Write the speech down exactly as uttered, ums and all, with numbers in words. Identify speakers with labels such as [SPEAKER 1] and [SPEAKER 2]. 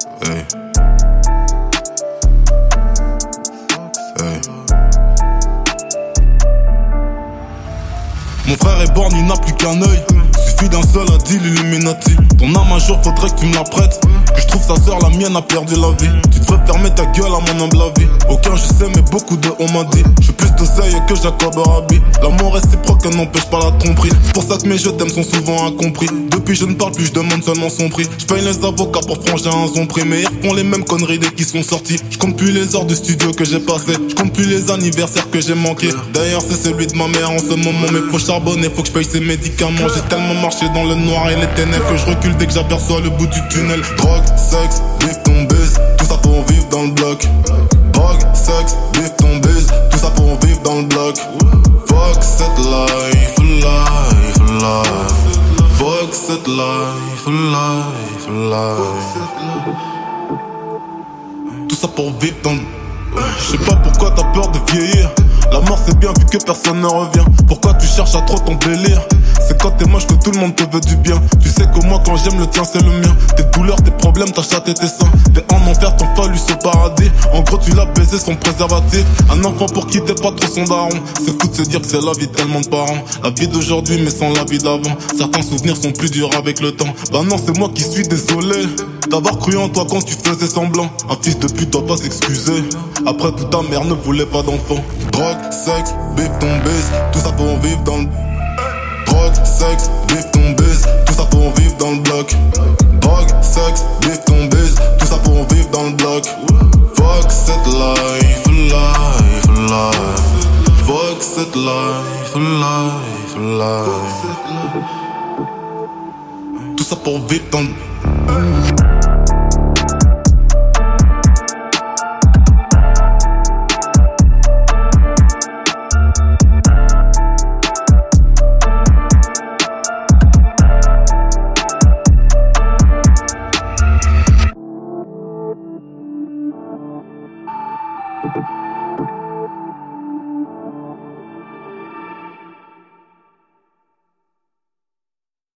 [SPEAKER 1] Hey. Hey. Mon frère est born, il n'a plus qu'un œil. Suffit d'un seul a dit l'Illuminati. Ton âme un jour faudrait que tu me la prêtes. Que je trouve sa sœur, la mienne a perdu la vie. Tu devrais fermer ta gueule à mon humble avis. Aucun je sais mais beaucoup de on m'a dit. Je suis plus d'oseille que Jacob Arabi. L'amour réciproque n'empêche pas la tromperie. C'est pour ça que mes je t'aime sont souvent incompris. Depuis je ne parle plus, je demande seulement son prix. Je paye les avocats pour franger un son prix. Mais ils font les mêmes conneries dès qu'ils sont sortis. Je compte plus les heures de studio que j'ai passé. Je compte plus les anniversaires que j'ai manqués. D'ailleurs c'est celui de ma mère en ce moment. Mais faut charbonner, faut que je paye ses médicaments. J'ai tellement marché dans le noir et les ténèbres que je recule dès que j'aperçois le bout du tunnel. Drogue, sexe, bif ton buzz, tout ça pour vivre dans le bloc. Drogue, sexe, bif ton buzz, tout ça pour vivre dans le bloc. Fuck cette life, life, life. Fuck cette life, life, life. Tout ça pour vivre dans le... Je sais pas pourquoi t'as peur de vieillir. La mort c'est bien vu que personne ne revient. Pourquoi tu cherches à trop ton délire? C'est quand t'es moche que tout le monde te veut du bien. Tu sais que moi quand j'aime le tien c'est le mien. Tes douleurs, tes problèmes, ta chatte et tes seins. T'es en enfer, ton phallus au paradis. En gros tu l'as baisé son préservatif. Un enfant pour qui t'es pas trop son daron. C'est fou de se dire que c'est la vie de tellement de parents. La vie d'aujourd'hui mais sans la vie d'avant. Certains souvenirs sont plus durs avec le temps. Bah non c'est moi qui suis désolé d'avoir cru en toi quand tu faisais semblant. Un fils de pute doit pas s'excuser. Après toute ta mère ne voulait pas d'enfant. Drogue, sexe, bif ton baiser, tout ça pour vivre dans le... Drogue, sexe, bif ton baiser, tout ça pour vivre dans le bloc. Drogue, sexe, bif ton baiser, tout ça pour vivre dans le bloc. Fuck cette life, life, life. Fuck cette life, life, life. Tout ça pour vivre dans le...
[SPEAKER 2] You